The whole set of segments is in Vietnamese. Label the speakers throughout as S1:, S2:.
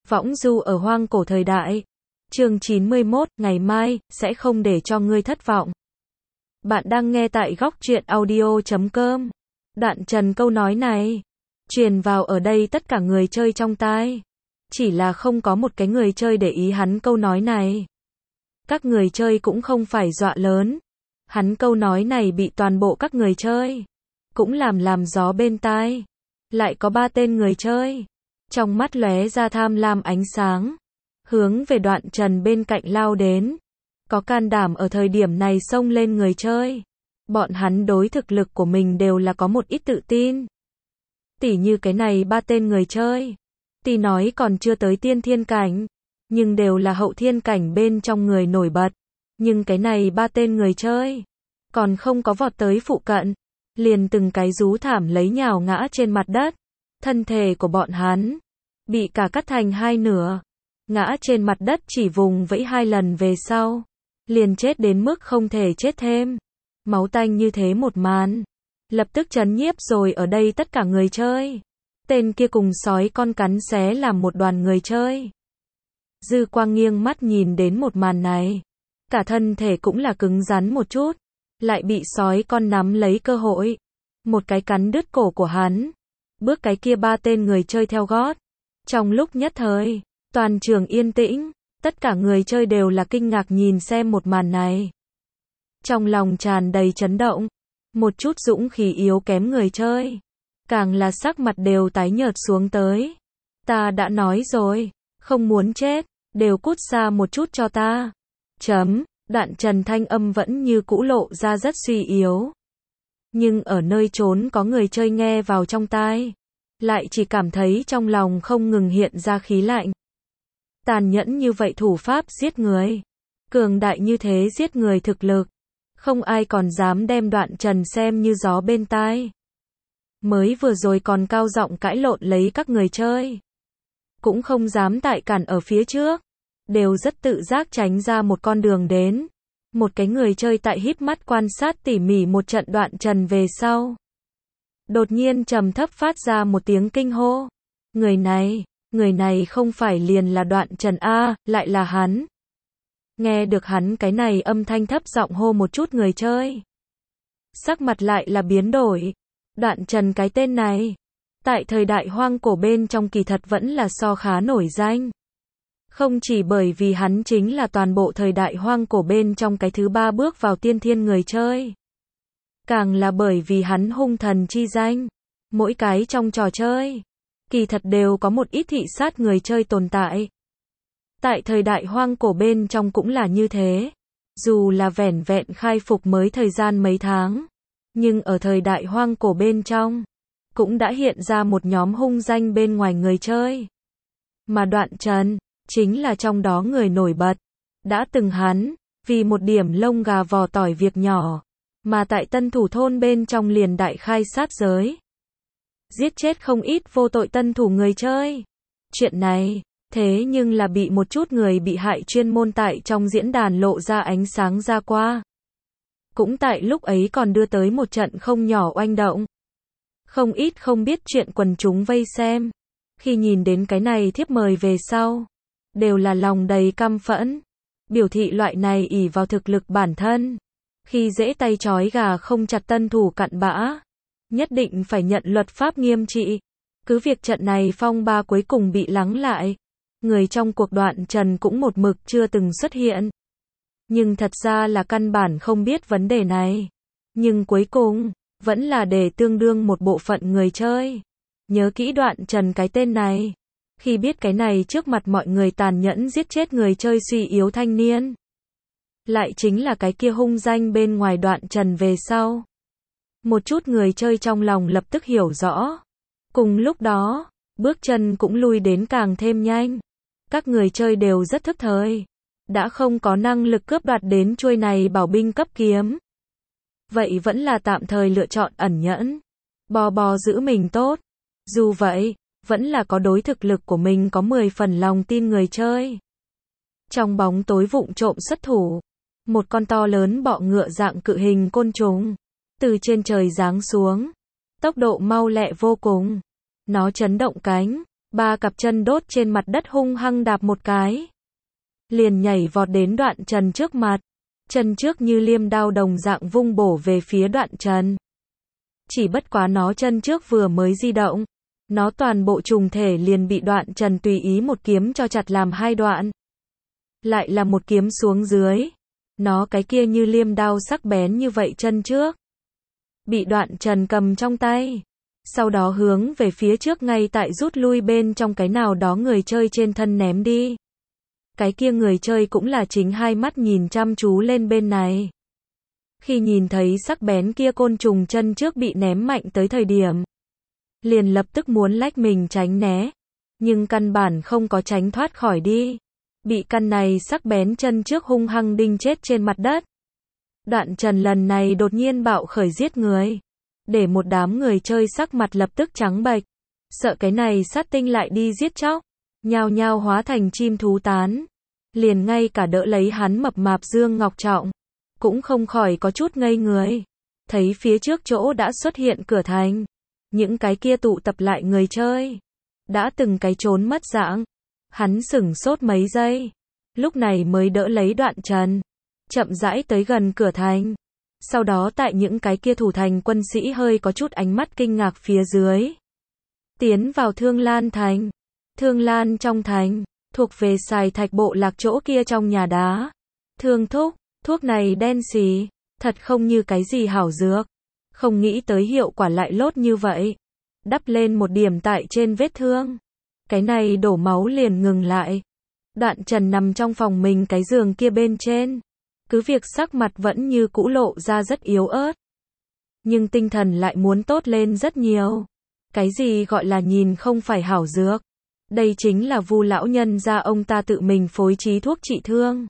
S1: Võng du ở hoang cổ thời đại. Chương 91, ngày mai, sẽ không để cho ngươi thất vọng. Bạn đang nghe tại góc truyện audio.com. Đoạn trần câu nói này truyền vào ở đây tất cả người chơi trong tai. Chỉ là không có một cái người chơi để ý hắn câu nói này. Các người chơi cũng không phải dọa lớn. Hắn câu nói này bị toàn bộ các người chơi cũng làm gió bên tai. Lại có 3 tên người chơi trong mắt lóe ra tham lam ánh sáng, hướng về Đoạn Trần bên cạnh lao đến. Có can đảm ở thời điểm này xông lên người chơi. Bọn hắn đối thực lực của mình đều là có một ít tự tin. Tỉ như cái này 3 tên người chơi, tuy nói còn chưa tới tiên thiên cảnh, nhưng đều là hậu thiên cảnh bên trong người nổi bật. Nhưng cái này 3 tên người chơi còn không có vọt tới phụ cận, liền từng cái rú thảm lấy nhào ngã trên mặt đất. Thân thể của bọn hắn bị cả cắt thành 2 nửa, ngã trên mặt đất chỉ vùng vẫy 2 lần về sau, liền chết đến mức không thể chết thêm. Máu tanh như thế một màn, lập tức chấn nhiếp rồi ở đây tất cả người chơi. Tên kia cùng sói con cắn xé làm một đoàn người chơi. Dư Quang nghiêng mắt nhìn đến một màn này, cả thân thể cũng là cứng rắn một chút, lại bị sói con nắm lấy cơ hội, một cái cắn đứt cổ của hắn. Bước cái kia 3 tên người chơi theo gót. Trong lúc nhất thời, toàn trường yên tĩnh, tất cả người chơi đều là kinh ngạc nhìn xem một màn này. Trong lòng tràn đầy chấn động, một chút dũng khí yếu kém người chơi, càng là sắc mặt đều tái nhợt xuống tới. Ta đã nói rồi, không muốn chết, đều cút xa một chút cho ta. Đoạn Trần thanh âm vẫn như cũ lộ ra rất suy yếu. Nhưng ở nơi trốn có người chơi nghe vào trong tai, lại chỉ cảm thấy trong lòng không ngừng hiện ra khí lạnh. Tàn nhẫn như vậy thủ pháp giết người, cường đại như thế giết người thực lực, không ai còn dám đem Đoạn Trần xem như gió bên tai. Mới vừa rồi còn cao giọng cãi lộn lấy các người chơi, cũng không dám tại cản ở phía trước, đều rất tự giác tránh ra một con đường đến. Một cái người chơi tại híp mắt quan sát tỉ mỉ một trận Đoạn Trần về sau, đột nhiên trầm thấp phát ra một tiếng kinh hô. Người này không phải liền là Đoạn Trần a, lại là hắn. Nghe được hắn cái này âm thanh thấp giọng hô một chút người chơi, sắc mặt lại là biến đổi. Đoạn Trần cái tên này, tại thời đại hoang cổ bên trong kỳ thật vẫn là so khá nổi danh. Không chỉ bởi vì hắn chính là toàn bộ thời đại hoang cổ bên trong cái thứ 3 bước vào tiên thiên người chơi, càng là bởi vì hắn hung thần chi danh. Mỗi cái trong trò chơi, kỳ thật đều có một ít thị sát người chơi tồn tại. Tại thời đại hoang cổ bên trong cũng là như thế. Dù là vẻn vẹn khai phục mới thời gian mấy tháng, nhưng ở thời đại hoang cổ bên trong, cũng đã hiện ra một nhóm hung danh bên ngoài người chơi. Mà Đoạn Trần chính là trong đó người nổi bật. Đã từng hắn, vì một điểm lông gà vò tỏi việc nhỏ, mà tại Tân Thủ thôn bên trong liền đại khai sát giới, giết chết không ít vô tội Tân Thủ người chơi. Chuyện này, thế nhưng là bị một chút người bị hại chuyên môn tại trong diễn đàn lộ ra ánh sáng ra qua. Cũng tại lúc ấy còn đưa tới một trận không nhỏ oanh động. Không ít không biết chuyện quần chúng vây xem, khi nhìn đến cái này thiếp mời về sau, đều là lòng đầy căm phẫn, biểu thị loại này ỷ vào thực lực bản thân, khi dễ tay trói gà không chặt Tân Thủ cặn bã, nhất định phải nhận luật pháp nghiêm trị. Cứ việc trận này phong ba cuối cùng bị lắng lại, người trong cuộc Đoạn Trần cũng một mực chưa từng xuất hiện. Nhưng thật ra là căn bản không biết vấn đề này. Nhưng cuối cùng, vẫn là để tương đương một bộ phận người chơi nhớ kỹ Đoạn Trần cái tên này. Khi biết cái này trước mặt mọi người tàn nhẫn giết chết người chơi suy yếu thanh niên, lại chính là cái kia hung danh bên ngoài Đoạn Trần về sau, một chút người chơi trong lòng lập tức hiểu rõ. Cùng lúc đó, bước chân cũng lui đến càng thêm nhanh. Các người chơi đều rất thức thời, đã không có năng lực cướp đoạt đến chuôi này bảo binh cấp kiếm, vậy vẫn là tạm thời lựa chọn ẩn nhẫn, bò giữ mình tốt. Dù vậy, vẫn là có đối thực lực của mình có 10 phần lòng tin người chơi. Trong bóng tối vụng trộm xuất thủ, một con to lớn bọ ngựa dạng cự hình côn trùng từ trên trời giáng xuống, tốc độ mau lẹ vô cùng. Nó chấn động cánh, ba cặp chân đốt trên mặt đất hung hăng đạp một cái. Liền nhảy vọt đến Đoạn Trần trước mặt. Chân trước như liêm đao đồng dạng vung bổ về phía Đoạn Trần. Chỉ bất quá nó chân trước vừa mới di động, nó toàn bộ trùng thể liền bị Đoạn Trần tùy ý một kiếm cho chặt làm hai đoạn. Lại là một kiếm xuống dưới. Nó cái kia như liêm đao sắc bén như vậy chân trước. Bị Đoạn Trần cầm trong tay. Sau đó hướng về phía trước ngay tại rút lui bên trong cái nào đó người chơi trên thân ném đi. Cái kia người chơi cũng là chính hai mắt nhìn chăm chú lên bên này. Khi nhìn thấy sắc bén kia côn trùng chân trước bị ném mạnh tới thời điểm, liền lập tức muốn lách mình tránh né, nhưng căn bản không có tránh thoát khỏi đi. Bị căn này sắc bén chân trước hung hăng đinh chết trên mặt đất. Đoạn Trần lần này đột nhiên bạo khởi giết người, để một đám người chơi sắc mặt lập tức trắng bệch, sợ cái này sát tinh lại đi giết chóc, nhao nhao hóa thành chim thú tán. Liền ngay cả đỡ lấy hắn mập mạp Dương Ngọc Trọng cũng không khỏi có chút ngây người. Thấy phía trước chỗ đã xuất hiện cửa thành, những cái kia tụ tập lại người chơi đã từng cái trốn mất dạng. Hắn sửng sốt mấy giây, lúc này mới đỡ lấy Đoạn Trần, chậm rãi tới gần cửa thành. Sau đó tại những cái kia thủ thành quân sĩ hơi có chút ánh mắt kinh ngạc phía dưới, tiến vào Thương Lan thành. Thương Lan trong thành, thuộc về Xài Thạch bộ lạc chỗ kia trong nhà đá. Thương thúc, thuốc này đen xì, thật không như cái gì hảo dược. Không nghĩ tới hiệu quả lại lốt như vậy. Đắp lên một điểm tại trên vết thương. Cái này đổ máu liền ngừng lại. Đoạn Trần nằm trong phòng mình cái giường kia bên trên. Cứ việc sắc mặt vẫn như cũ lộ ra rất yếu ớt. Nhưng tinh thần lại muốn tốt lên rất nhiều. Cái gì gọi là nhìn không phải hảo dược. Đây chính là Vu lão nhân gia ông ta tự mình phối trí thuốc trị thương.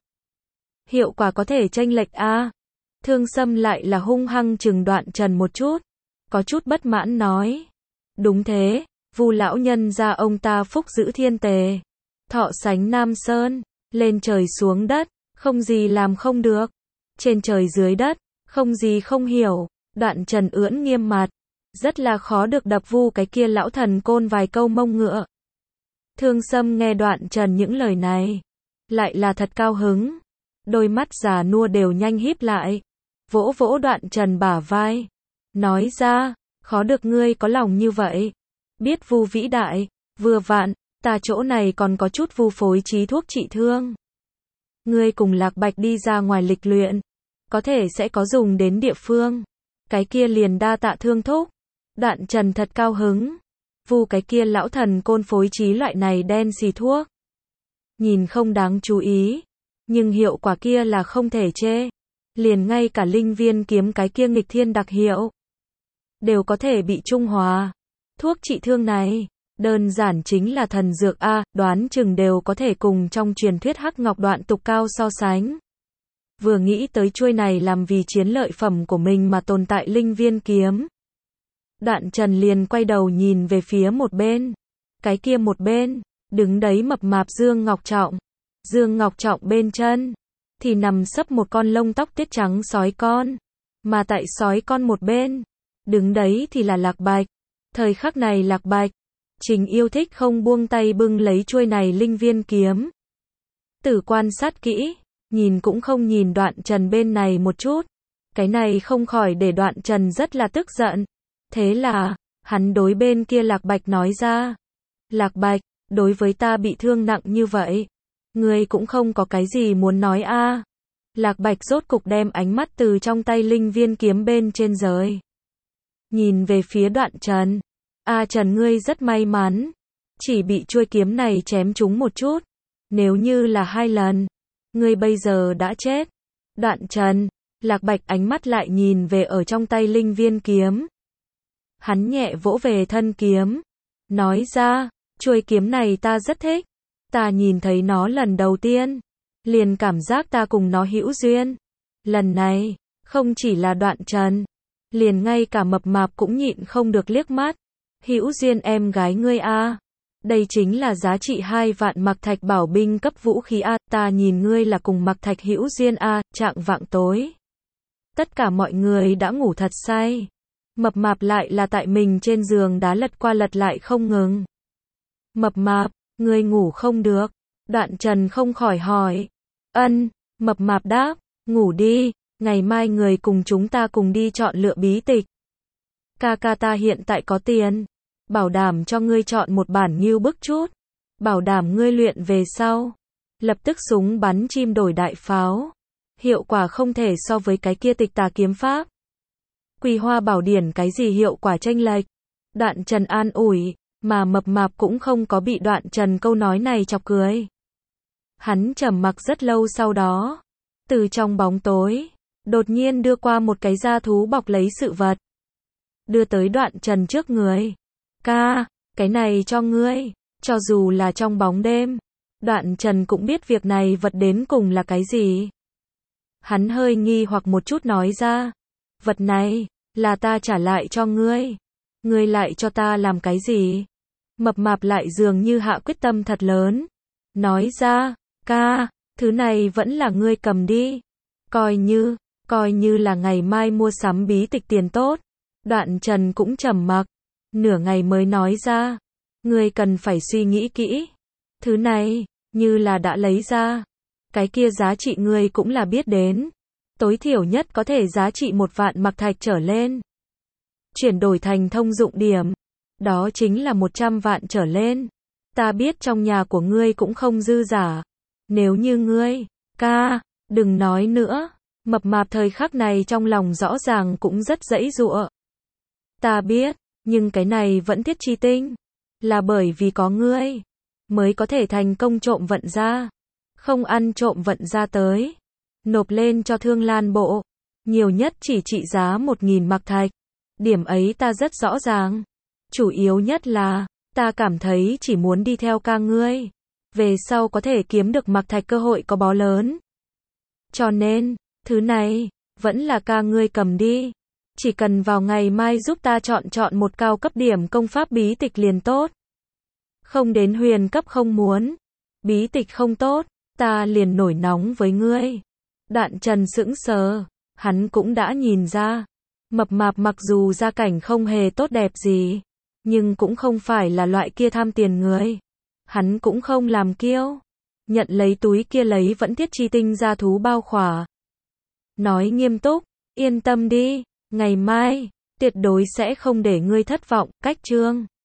S1: Hiệu quả có thể chênh lệch a. Thương Sâm lại là hung hăng chừng Đoạn Trần một chút. Có chút bất mãn nói. Đúng thế, Vu lão nhân gia ông ta phúc giữ thiên tề. Thọ sánh Nam Sơn, lên trời xuống đất, không gì làm không được. Trên trời dưới đất, không gì không hiểu. Đoạn Trần ưỡn nghiêm mặt. Rất là khó được đập Vu cái kia lão thần côn vài câu mông ngựa. Thương Sâm nghe Đoạn Trần những lời này, lại là thật cao hứng. Đôi mắt già nua đều nhanh híp lại. Vỗ vỗ Đoạn Trần bả vai. Nói ra, khó được ngươi có lòng như vậy. Biết Vu vĩ đại, vừa vặn, ta chỗ này còn có chút Vu phối trí thuốc trị thương. Ngươi cùng Lạc Bạch đi ra ngoài lịch luyện, có thể sẽ có dùng đến địa phương. Cái kia liền đa tạ Thương thúc. Đoạn Trần thật cao hứng. Vu cái kia lão thần côn phối trí loại này đen xì thuốc. Nhìn không đáng chú ý, nhưng hiệu quả kia là không thể chê. Liền ngay cả linh viên kiếm cái kia nghịch thiên đặc hiệu đều có thể bị trung hòa. Thuốc trị thương này, đơn giản chính là thần dược a, đoán chừng đều có thể cùng trong truyền thuyết Hắc Ngọc Đoạn Tục Cao so sánh. Vừa nghĩ tới chuôi này làm vì chiến lợi phẩm của mình mà tồn tại linh viên kiếm. Đoạn Trần liền quay đầu nhìn về phía một bên. Cái kia một bên, đứng đấy mập mạp Dương Ngọc Trọng. Dương Ngọc Trọng bên chân, thì nằm sấp một con lông tóc tiết trắng sói con. Mà tại sói con một bên, đứng đấy thì là Lạc Bạch. Thời khắc này Lạc Bạch, chính yêu thích không buông tay bưng lấy chuôi này linh viên kiếm. Tử quan sát kỹ, nhìn cũng không nhìn Đoạn Trần bên này một chút. Cái này không khỏi để Đoạn Trần rất là tức giận. Thế là, hắn đối bên kia Lạc Bạch nói ra. Lạc Bạch, đối với ta bị thương nặng như vậy, ngươi cũng không có cái gì muốn nói a. Lạc Bạch rốt cục đem ánh mắt từ trong tay linh viên kiếm bên trên rời. Nhìn về phía Đoạn Trần. Trần ngươi rất may mắn. Chỉ bị chuôi kiếm này chém trúng một chút. Nếu như là 2 lần, ngươi bây giờ đã chết. Đoạn Trần, Lạc Bạch ánh mắt lại nhìn về ở trong tay linh viên kiếm. Hắn nhẹ vỗ về thân kiếm. Nói ra, chuôi kiếm này ta rất thích. Ta nhìn thấy nó lần đầu tiên, liền cảm giác ta cùng nó hữu duyên. Lần này, không chỉ là Đoạn Trần, liền ngay cả mập mạp cũng nhịn không được liếc mắt. Hữu duyên em gái ngươi a. Đây chính là giá trị 2 vạn Mặc Thạch bảo binh cấp vũ khí a. Ta nhìn ngươi là cùng Mặc Thạch hữu duyên a. Trạng vạng tối, tất cả mọi người đã ngủ thật say. Mập mạp lại là tại mình trên giường đá lật qua lật lại không ngừng. Mập mạp, ngươi ngủ không được. Đoạn Trần không khỏi hỏi. Ân, mập mạp đáp, ngủ đi, ngày mai người cùng chúng ta cùng đi chọn lựa bí tịch. Ca ca ta hiện tại có tiền, bảo đảm cho ngươi chọn một bản như bức chút, bảo đảm ngươi luyện về sau, lập tức súng bắn chim đổi đại pháo, hiệu quả không thể so với cái kia Tịch Tà kiếm pháp. Quỳ Hoa Bảo Điển cái gì hiệu quả chênh lệch. Đoạn Trần an ủi, mà mập mạp cũng không có bị Đoạn Trần câu nói này chọc cười. Hắn trầm mặc rất lâu sau đó, từ trong bóng tối, đột nhiên đưa qua một cái da thú bọc lấy sự vật. Đưa tới Đoạn Trần trước người. Ca, cái này cho ngươi, cho dù là trong bóng đêm. Đoạn Trần cũng biết việc này vật đến cùng là cái gì. Hắn hơi nghi hoặc một chút nói ra. Vật này, là ta trả lại cho ngươi. Ngươi lại cho ta làm cái gì? Mập mạp lại dường như hạ quyết tâm thật lớn. Nói ra, ca, thứ này vẫn là ngươi cầm đi. Coi như là ngày mai mua sắm bí tịch tiền tốt. Đoạn Trần cũng trầm mặc. Nửa ngày mới nói ra. Ngươi cần phải suy nghĩ kỹ. Thứ này, như là đã lấy ra. Cái kia giá trị ngươi cũng là biết đến. Tối thiểu nhất có thể giá trị 1 vạn mặc thạch trở lên. Chuyển đổi thành thông dụng điểm. Đó chính là 100 vạn trở lên. Ta biết trong nhà của ngươi cũng không dư giả. Nếu như ngươi, ca, đừng nói nữa. Mập mạp thời khắc này trong lòng rõ ràng cũng rất giãy giụa. Ta biết, nhưng cái này vẫn thiết chi tinh. Là bởi vì có ngươi, mới có thể thành công trộm vận ra. Không ăn trộm vận ra tới. Nộp lên cho Thương Lan bộ. Nhiều nhất chỉ trị giá 1.000 mặc thạch. Điểm ấy ta rất rõ ràng. Chủ yếu nhất là, ta cảm thấy chỉ muốn đi theo ca ngươi. Về sau có thể kiếm được mặc thạch cơ hội có bó lớn. Cho nên, thứ này, vẫn là ca ngươi cầm đi. Chỉ cần vào ngày mai giúp ta chọn một cao cấp điểm công pháp bí tịch liền tốt. Không đến huyền cấp không muốn. Bí tịch không tốt, ta liền nổi nóng với ngươi. Đoạn Trần sững sờ, hắn cũng đã nhìn ra. Mập mạp mặc dù gia cảnh không hề tốt đẹp gì, nhưng cũng không phải là loại kia tham tiền người. Hắn cũng không làm kiêu. Nhận lấy túi kia lấy vẫn thiết chi tinh ra thú bao khỏa. Nói nghiêm túc, yên tâm đi, ngày mai, tuyệt đối sẽ không để ngươi thất vọng, cách chương.